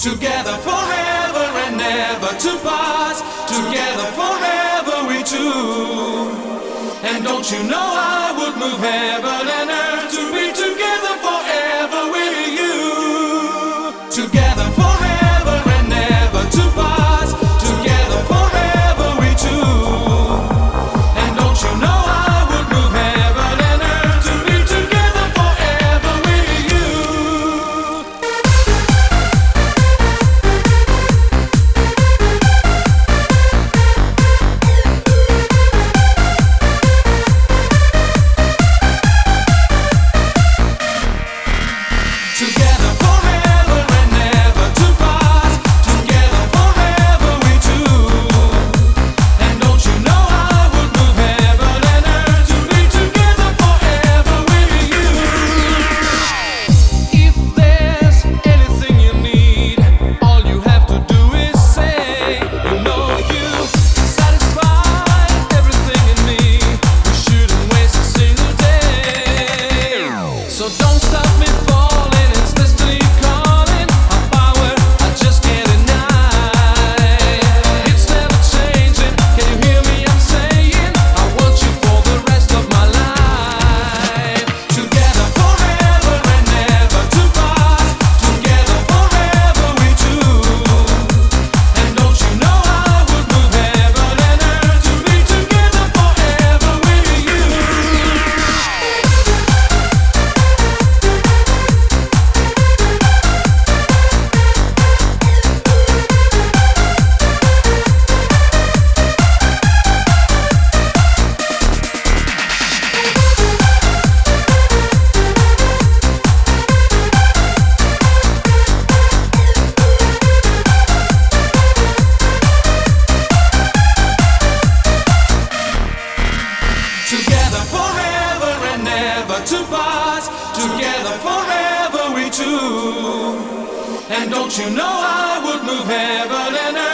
Together forever and never to part. Together forever we two. And don't you know I would move heaven and earth to be together forever with you. Together forever and never to part. Together forever we two. And don't you know I would move heaven and earth to be together forever with you. Together forever and never to part. Together forever we two. And don't you know I would move heaven and earth to be together forever with you. If there's anything you need, all you have to do is say, you know you satisfy everything in me. We shouldn't waste a single day. So don't stop me falling, it's destiny calling. Our power I just can't deny. It's never changing. Can you hear me? I'm saying I want you for the rest of my life. Together forever and never to part. Together forever we two. And don't you know I would move heaven and earth to be together forever with you. Together forever and never to part. Together forever we two. And don't you know I would move heaven and earth